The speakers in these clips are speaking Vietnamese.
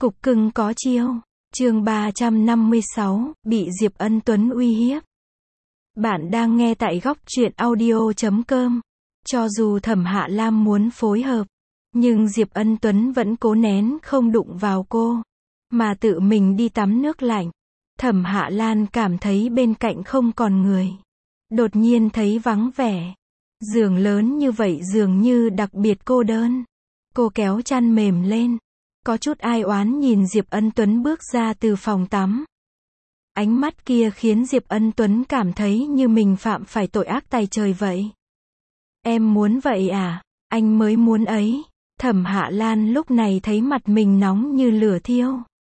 Cục cưng có chiêu. Chương 356, bị Diệp Ân Tuấn uy hiếp. Bạn đang nghe tại góc truyện audio.com. Cho dù Thẩm Hạ Lam muốn phối hợp, nhưng Diệp Ân Tuấn vẫn cố nén không đụng vào cô, mà tự mình đi tắm nước lạnh. Thẩm Hạ Lan cảm thấy bên cạnh không còn người. Đột nhiên thấy vắng vẻ. Giường lớn như vậy dường như đặc biệt cô đơn. Cô kéo chăn mềm lên. Có chút ai oán nhìn Diệp Ân Tuấn bước ra từ phòng tắm. Ánh mắt kia khiến Diệp Ân Tuấn cảm thấy như mình phạm phải tội ác tày trời vậy. Em muốn vậy à? Anh mới muốn ấy. Thẩm Hạ Lan lúc này thấy mặt mình nóng như lửa thiêu.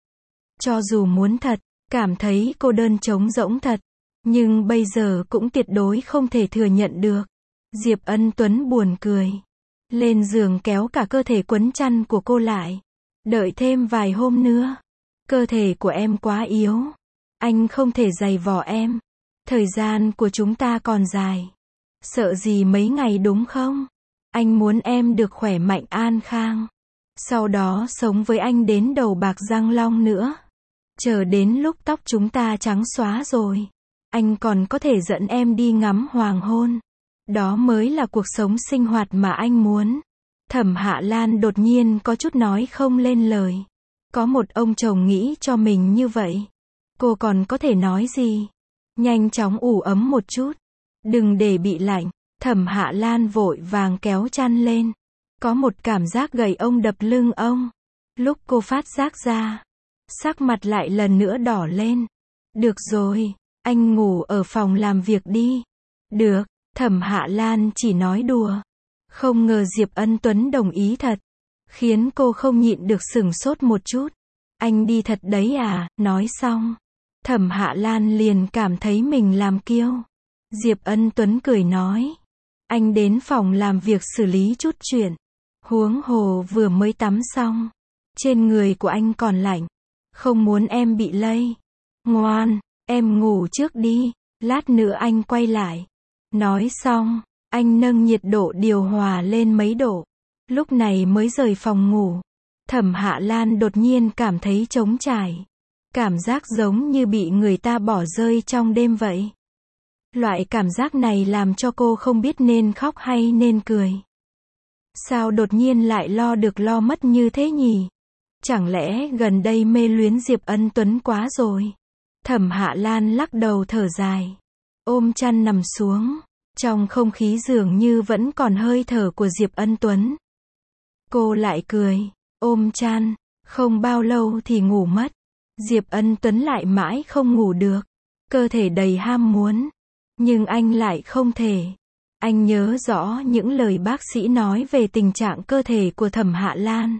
Cho dù muốn thật, cảm thấy cô đơn trống rỗng thật, nhưng bây giờ cũng tuyệt đối không thể thừa nhận được. Diệp Ân Tuấn buồn cười. Lên giường kéo cả cơ thể quấn chăn của cô lại. Đợi thêm vài hôm nữa. Cơ thể của em quá yếu. Anh không thể giày vò em. Thời gian của chúng ta còn dài. Sợ gì mấy ngày đúng không? Anh muốn em được khỏe mạnh an khang. Sau đó sống với anh đến đầu bạc răng long nữa. Chờ đến lúc tóc chúng ta trắng xóa rồi, anh còn có thể dẫn em đi ngắm hoàng hôn. Đó mới là cuộc sống sinh hoạt mà anh muốn. Thẩm Hạ Lan đột nhiên có chút nói không lên lời. Có một ông chồng nghĩ cho mình như vậy, cô còn có thể nói gì? Nhanh chóng ủ ấm một chút, đừng để bị lạnh. Thẩm Hạ Lan vội vàng kéo chăn lên. Có một cảm giác gầy ông đập lưng ông. Lúc cô phát giác ra, sắc mặt lại lần nữa đỏ lên. Được rồi, anh ngủ ở phòng làm việc đi. Được, Thẩm Hạ Lan chỉ nói đùa. Không ngờ Diệp Ân Tuấn đồng ý thật, khiến cô không nhịn được sửng sốt một chút. Anh đi thật đấy à? Nói xong, Thẩm Hạ Lan liền cảm thấy mình làm kiêu. Diệp Ân Tuấn cười nói, anh đến phòng làm việc xử lý chút chuyện. Huống hồ vừa mới tắm xong, trên người của anh còn lạnh, không muốn em bị lây. Ngoan, em ngủ trước đi, lát nữa anh quay lại. Nói xong, anh nâng nhiệt độ điều hòa lên mấy độ. Lúc này mới rời phòng ngủ. Thẩm Hạ Lan đột nhiên cảm thấy trống trải. Cảm giác giống như bị người ta bỏ rơi trong đêm vậy. Loại cảm giác này làm cho cô không biết nên khóc hay nên cười. Sao đột nhiên lại lo được lo mất như thế nhỉ? Chẳng lẽ gần đây mê luyến Diệp Ân Tuấn quá rồi? Thẩm Hạ Lan lắc đầu thở dài. Ôm chăn nằm xuống. Trong không khí dường như vẫn còn hơi thở của Diệp Ân Tuấn. Cô lại cười. Ôm chăn. Không bao lâu thì ngủ mất. Diệp Ân Tuấn lại mãi không ngủ được. Cơ thể đầy ham muốn. Nhưng anh lại không thể. Anh nhớ rõ những lời bác sĩ nói về tình trạng cơ thể của Thẩm Hạ Lan.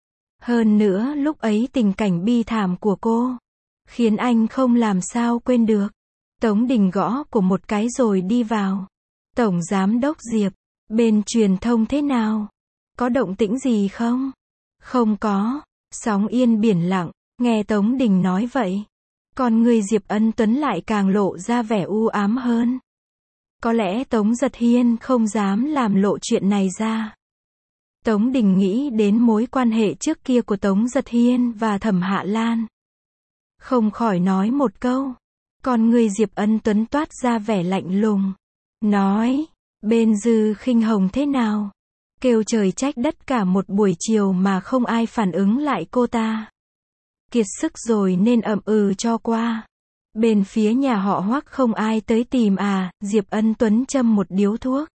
Hơn nữa lúc ấy tình cảnh bi thảm của cô, khiến anh không làm sao quên được. Tống Đình gõ của một cái rồi đi vào. Tổng Giám đốc Diệp, bên truyền thông thế nào? Có động tĩnh gì không? Không có. Sóng yên biển lặng. Nghe Tống Đình nói vậy, còn người Diệp Ân Tuấn lại càng lộ ra vẻ u ám hơn. Có lẽ Tống Giật Hiên không dám làm lộ chuyện này ra. Tống Đình nghĩ đến mối quan hệ trước kia của Tống Giật Hiên và Thẩm Hạ Lan. Không khỏi nói một câu. Còn người Diệp Ân Tuấn toát ra vẻ lạnh lùng. Nói, bên Dư Khinh Hồng thế nào? Kêu trời trách đất cả một buổi chiều mà không ai phản ứng lại cô ta. Kiệt sức rồi nên ậm ừ cho qua. Bên phía nhà họ Hoắc không ai tới tìm à? Diệp Ân Tuấn châm một điếu thuốc.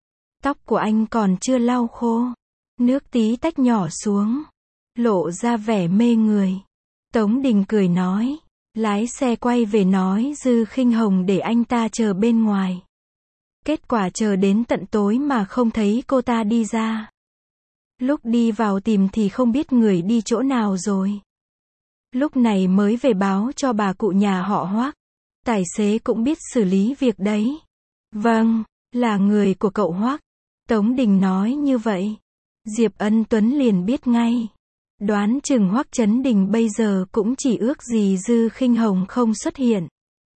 Tóc của anh còn chưa lau khô. Nước tí tách nhỏ xuống. Lộ ra vẻ mê người. Tống Đình cười nói. Lái xe quay về nói Dư Khinh Hồng để anh ta chờ bên ngoài. Kết quả chờ đến tận tối mà không thấy cô ta đi ra. Lúc đi vào tìm thì không biết người đi chỗ nào rồi. Lúc này mới về báo cho bà cụ nhà họ Hoắc. Tài xế cũng biết xử lý việc đấy. Vâng, là người của cậu Hoắc. Tống Đình nói như vậy. Diệp Ân Tuấn liền biết ngay. Đoán chừng Hoắc Chấn Đình bây giờ cũng chỉ ước gì Dư Khinh Hồng không xuất hiện.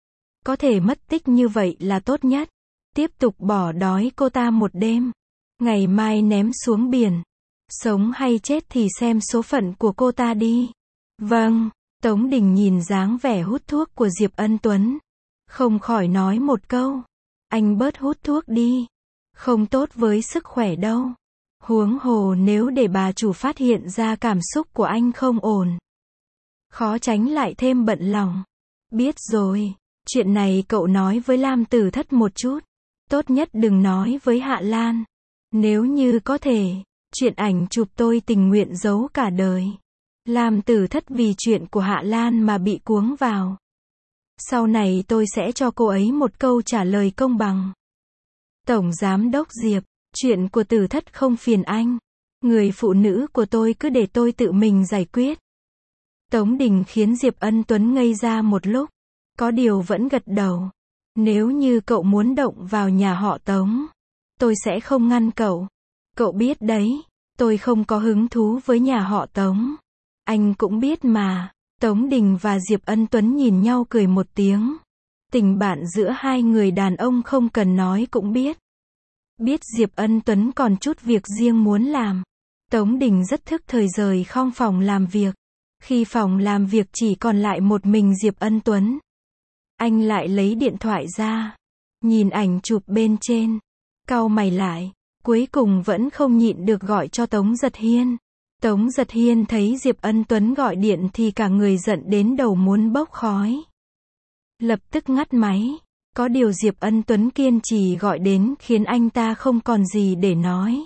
Có thể mất tích như vậy là tốt nhất. Tiếp tục bỏ đói cô ta một đêm. Ngày mai ném xuống biển. Sống hay chết thì xem số phận của cô ta đi. Vâng, Tống Đình nhìn dáng vẻ hút thuốc của Diệp Ân Tuấn. Không khỏi nói một câu. Anh bớt hút thuốc đi. Không tốt với sức khỏe đâu. Huống hồ nếu để bà chủ phát hiện ra cảm xúc của anh không ổn. Khó tránh lại thêm bận lòng. Biết rồi, chuyện này cậu nói với Lam Tử Thất một chút. Tốt nhất đừng nói với Hạ Lan. Nếu như có thể, chuyện ảnh chụp tôi tình nguyện giấu cả đời. Lam Tử Thất vì chuyện của Hạ Lan mà bị cuống vào. Sau này tôi sẽ cho cô ấy một câu trả lời công bằng. Tổng Giám đốc Diệp, chuyện của Tử Thất không phiền anh. Người phụ nữ của tôi cứ để tôi tự mình giải quyết. Tống Đình khiến Diệp Ân Tuấn ngây ra một lúc. Có điều vẫn gật đầu. Nếu như cậu muốn động vào nhà họ Tống, tôi sẽ không ngăn cậu. Cậu biết đấy, tôi không có hứng thú với nhà họ Tống. Anh cũng biết mà. Tống Đình và Diệp Ân Tuấn nhìn nhau cười một tiếng. Tình bạn giữa hai người đàn ông không cần nói cũng biết. Biết Diệp Ân Tuấn còn chút việc riêng muốn làm. Tống Đình rất thức thời rời khỏi phòng làm việc. Khi phòng làm việc chỉ còn lại một mình Diệp Ân Tuấn. Anh lại lấy điện thoại ra. Nhìn ảnh chụp bên trên. Cau mày lại. Cuối cùng vẫn không nhịn được gọi cho Tống Giật Hiên. Tống Giật Hiên thấy Diệp Ân Tuấn gọi điện thì cả người giận đến đầu muốn bốc khói. Lập tức ngắt máy. Có điều Diệp Ân Tuấn kiên trì gọi đến khiến anh ta không còn gì để nói.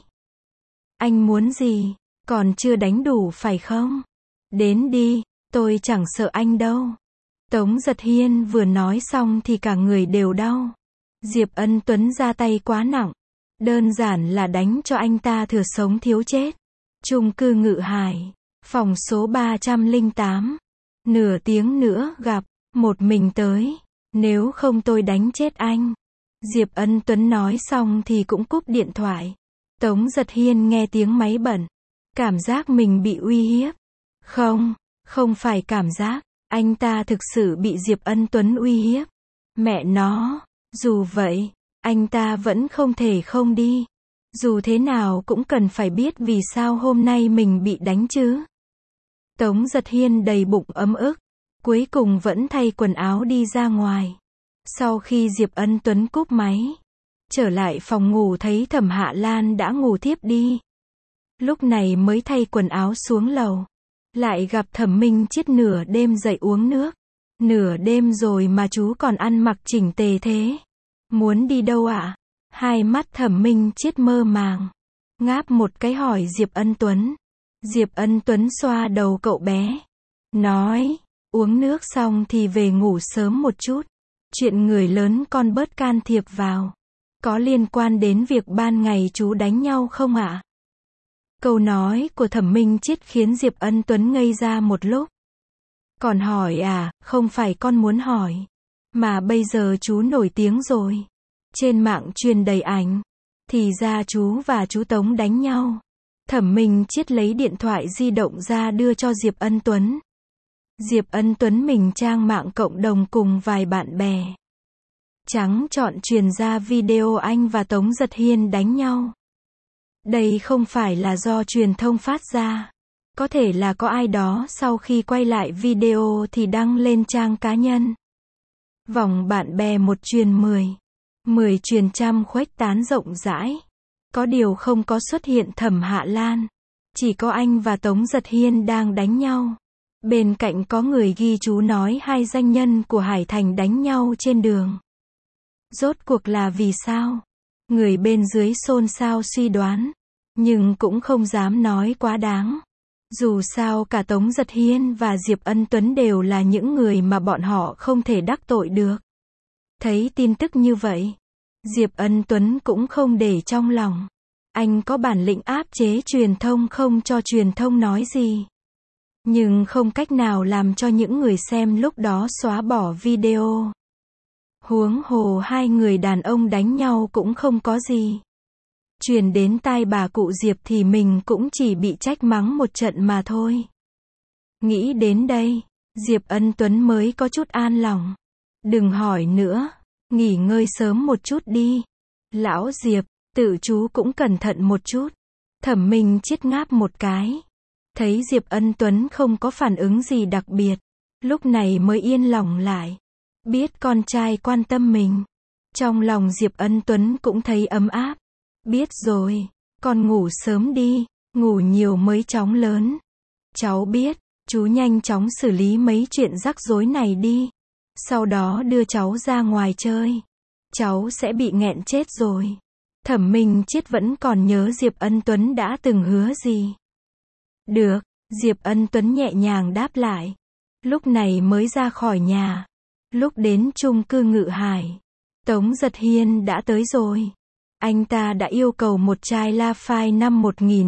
Anh muốn gì? Còn chưa đánh đủ phải không? Đến đi, tôi chẳng sợ anh đâu. Tống Giật Hiên vừa nói xong thì cả người đều đau. Diệp Ân Tuấn ra tay quá nặng. Đơn giản là đánh cho anh ta thừa sống thiếu chết. Chung cư Ngự Hải, phòng số 308. Nửa tiếng nữa gặp, một mình tới. Nếu không tôi đánh chết anh. Diệp Ân Tuấn nói xong thì cũng cúp điện thoại. Tống Giật Hiên nghe tiếng máy bận. Cảm giác mình bị uy hiếp. Không phải cảm giác. Anh ta thực sự bị Diệp Ân Tuấn uy hiếp. Mẹ nó, dù vậy, anh ta vẫn không thể không đi. Dù thế nào cũng cần phải biết vì sao hôm nay mình bị đánh chứ. Tống Giật Hiên đầy bụng ấm ức. Cuối cùng vẫn thay quần áo đi ra ngoài. Sau khi Diệp Ân Tuấn cúp máy, trở lại phòng ngủ thấy Thẩm Hạ Lan đã ngủ thiếp đi. Lúc này mới thay quần áo xuống lầu. Lại gặp Thẩm Minh Chiết nửa đêm dậy uống nước. Nửa đêm rồi mà chú còn ăn mặc chỉnh tề thế. Muốn đi đâu ạ? Hai mắt Thẩm Minh Chiết mơ màng. Ngáp một cái hỏi Diệp Ân Tuấn. Diệp Ân Tuấn xoa đầu cậu bé. Nói, uống nước xong thì về ngủ sớm một chút. Chuyện người lớn con bớt can thiệp vào. Có liên quan đến việc ban ngày chú đánh nhau không ạ? Câu nói của Thẩm Minh Chiết khiến Diệp Ân Tuấn ngây ra một lúc. Còn hỏi à, không phải con muốn hỏi. Mà bây giờ chú nổi tiếng rồi. Trên mạng truyền đầy ảnh. Thì ra chú và chú Tống đánh nhau. Thẩm Minh Chiết lấy điện thoại di động ra đưa cho Diệp Ân Tuấn. Diệp Ân Tuấn mình trang mạng cộng đồng cùng vài bạn bè. Trắng trọn truyền ra video anh và Tống Giật Hiên đánh nhau. Đây không phải là do truyền thông phát ra. Có thể là có ai đó sau khi quay lại video thì đăng lên trang cá nhân. Vòng bạn bè một truyền 10. 10 truyền trăm khuếch tán rộng rãi. Có điều không có xuất hiện Thẩm Hạ Lan. Chỉ có anh và Tống Giật Hiên đang đánh nhau. Bên cạnh có người ghi chú nói hai danh nhân của Hải Thành đánh nhau trên đường. Rốt cuộc là vì sao? Người bên dưới xôn xao suy đoán. Nhưng cũng không dám nói quá đáng. Dù sao cả Tống Giật Hiên và Diệp Ân Tuấn đều là những người mà bọn họ không thể đắc tội được. Thấy tin tức như vậy, Diệp Ân Tuấn cũng không để trong lòng. Anh có bản lĩnh áp chế truyền thông không cho truyền thông nói gì. Nhưng không cách nào làm cho những người xem lúc đó xóa bỏ video. Huống hồ hai người đàn ông đánh nhau cũng không có gì. Truyền đến tai bà cụ Diệp thì mình cũng chỉ bị trách mắng một trận mà thôi. Nghĩ đến đây, Diệp Ân Tuấn mới có chút an lòng. Đừng hỏi nữa, nghỉ ngơi sớm một chút đi. Lão Diệp, tự chú cũng cẩn thận một chút. Thẩm Minh Chiết ngáp một cái. Thấy Diệp Ân Tuấn không có phản ứng gì đặc biệt, lúc này mới yên lòng lại. Biết con trai quan tâm mình. Trong lòng Diệp Ân Tuấn cũng thấy ấm áp. Biết rồi, con ngủ sớm đi, ngủ nhiều mới chóng lớn. Cháu biết, chú nhanh chóng xử lý mấy chuyện rắc rối này đi. Sau đó đưa cháu ra ngoài chơi. Cháu sẽ bị nghẹn chết rồi. Thẩm Minh Chiết vẫn còn nhớ Diệp Ân Tuấn đã từng hứa gì. Được, Diệp Ân Tuấn nhẹ nhàng đáp lại. Lúc này mới ra khỏi nhà. Lúc đến chung cư Ngự Hải, Tống Giật Hiên đã tới rồi. Anh ta đã yêu cầu một chai La Phai năm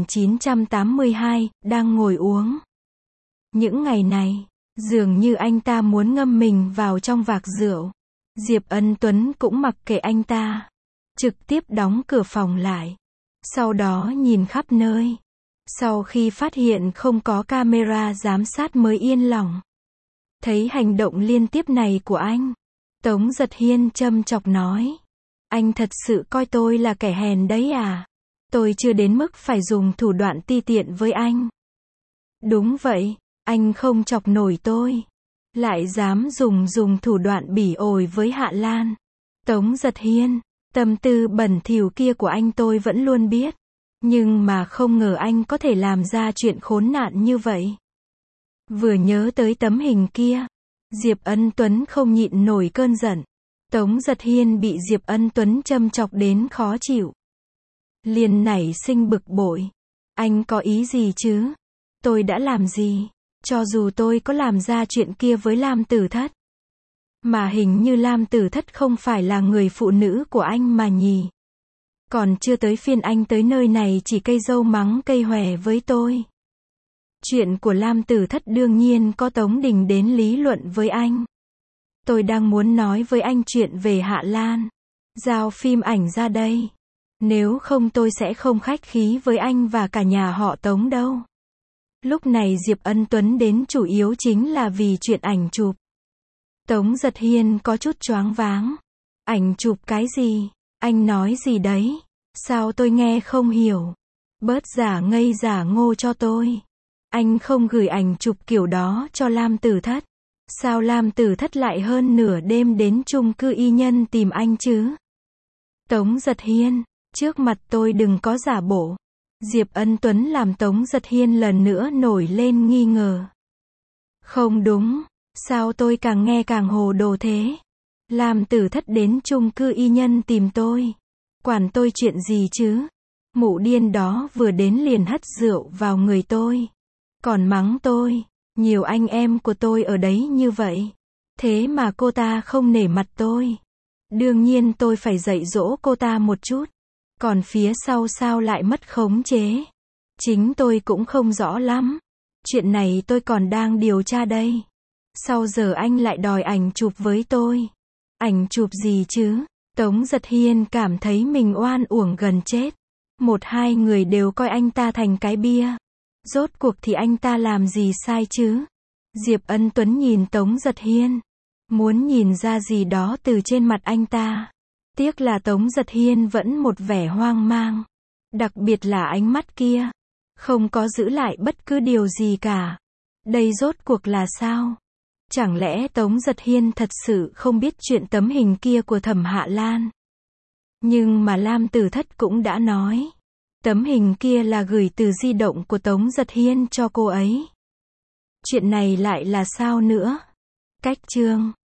1982, đang ngồi uống. Những ngày này, dường như anh ta muốn ngâm mình vào trong vạc rượu. Diệp Ân Tuấn cũng mặc kệ anh ta. Trực tiếp đóng cửa phòng lại. Sau đó nhìn khắp nơi. Sau khi phát hiện không có camera giám sát mới yên lòng. Thấy hành động liên tiếp này của anh, Tống Giật Hiên châm chọc nói. Anh thật sự coi tôi là kẻ hèn đấy à? Tôi chưa đến mức phải dùng thủ đoạn ti tiện với anh. Đúng vậy, anh không chọc nổi tôi. Lại dám dùng thủ đoạn bỉ ổi với Hạ Lan. Tống Giật Hiên, tâm tư bẩn thỉu kia của anh tôi vẫn luôn biết. Nhưng mà không ngờ anh có thể làm ra chuyện khốn nạn như vậy. Vừa nhớ tới tấm hình kia, Diệp Ân Tuấn không nhịn nổi cơn giận. Tống Giật Hiên bị Diệp Ân Tuấn châm chọc đến khó chịu. Liền nảy sinh bực bội. Anh có ý gì chứ? Tôi đã làm gì? Cho dù tôi có làm ra chuyện kia với Lam Tử Thất. Mà hình như Lam Tử Thất không phải là người phụ nữ của anh mà nhỉ? Còn chưa tới phiên anh tới nơi này chỉ cây dâu mắng cây hòe với tôi. Chuyện của Lam Tử Thất đương nhiên có Tống Đình đến lý luận với anh. Tôi đang muốn nói với anh chuyện về Hạ Lan. Giao phim ảnh ra đây. Nếu không tôi sẽ không khách khí với anh và cả nhà họ Tống đâu. Lúc này Diệp Ân Tuấn đến chủ yếu chính là vì chuyện ảnh chụp. Tống Giật Hiên có chút choáng váng. Ảnh chụp cái gì? Anh nói gì đấy? Sao tôi nghe không hiểu? Bớt giả ngây giả ngô cho tôi. Anh không gửi ảnh chụp kiểu đó cho Lam Tử Thất. Sao Lam Tử Thất lại hơn nửa đêm đến chung cư Y Nhân tìm anh chứ? Tống Giật Hiên, trước mặt tôi đừng có giả bộ. Diệp Ân Tuấn làm Tống Giật Hiên lần nữa nổi lên nghi ngờ. Không đúng, sao tôi càng nghe càng hồ đồ thế? Lam Tử Thất đến chung cư Y Nhân tìm tôi. Quản tôi chuyện gì chứ? Mụ điên đó vừa đến liền hất rượu vào người tôi. Còn mắng tôi. Nhiều anh em của tôi ở đấy như vậy. Thế mà cô ta không nể mặt tôi. Đương nhiên tôi phải dạy dỗ cô ta một chút. Còn phía sau sao lại mất khống chế? Chính tôi cũng không rõ lắm. Chuyện này tôi còn đang điều tra đây. Sau giờ anh lại đòi ảnh chụp với tôi. Ảnh chụp gì chứ? Tống Giật Hiên cảm thấy mình oan uổng gần chết. Một hai người đều coi anh ta thành cái bia. Rốt cuộc thì anh ta làm gì sai chứ? Diệp Ân Tuấn nhìn Tống Giật Hiên. Muốn nhìn ra gì đó từ trên mặt anh ta. Tiếc là Tống Giật Hiên vẫn một vẻ hoang mang. Đặc biệt là ánh mắt kia. Không có giữ lại bất cứ điều gì cả. Đây rốt cuộc là sao? Chẳng lẽ Tống Giật Hiên thật sự không biết chuyện tấm hình kia của Thẩm Hạ Lan? Nhưng mà Lam Tử Thất cũng đã nói. Tấm hình kia là gửi từ di động của Tống Giật Hiên cho cô ấy. Chuyện này lại là sao nữa? Cách chương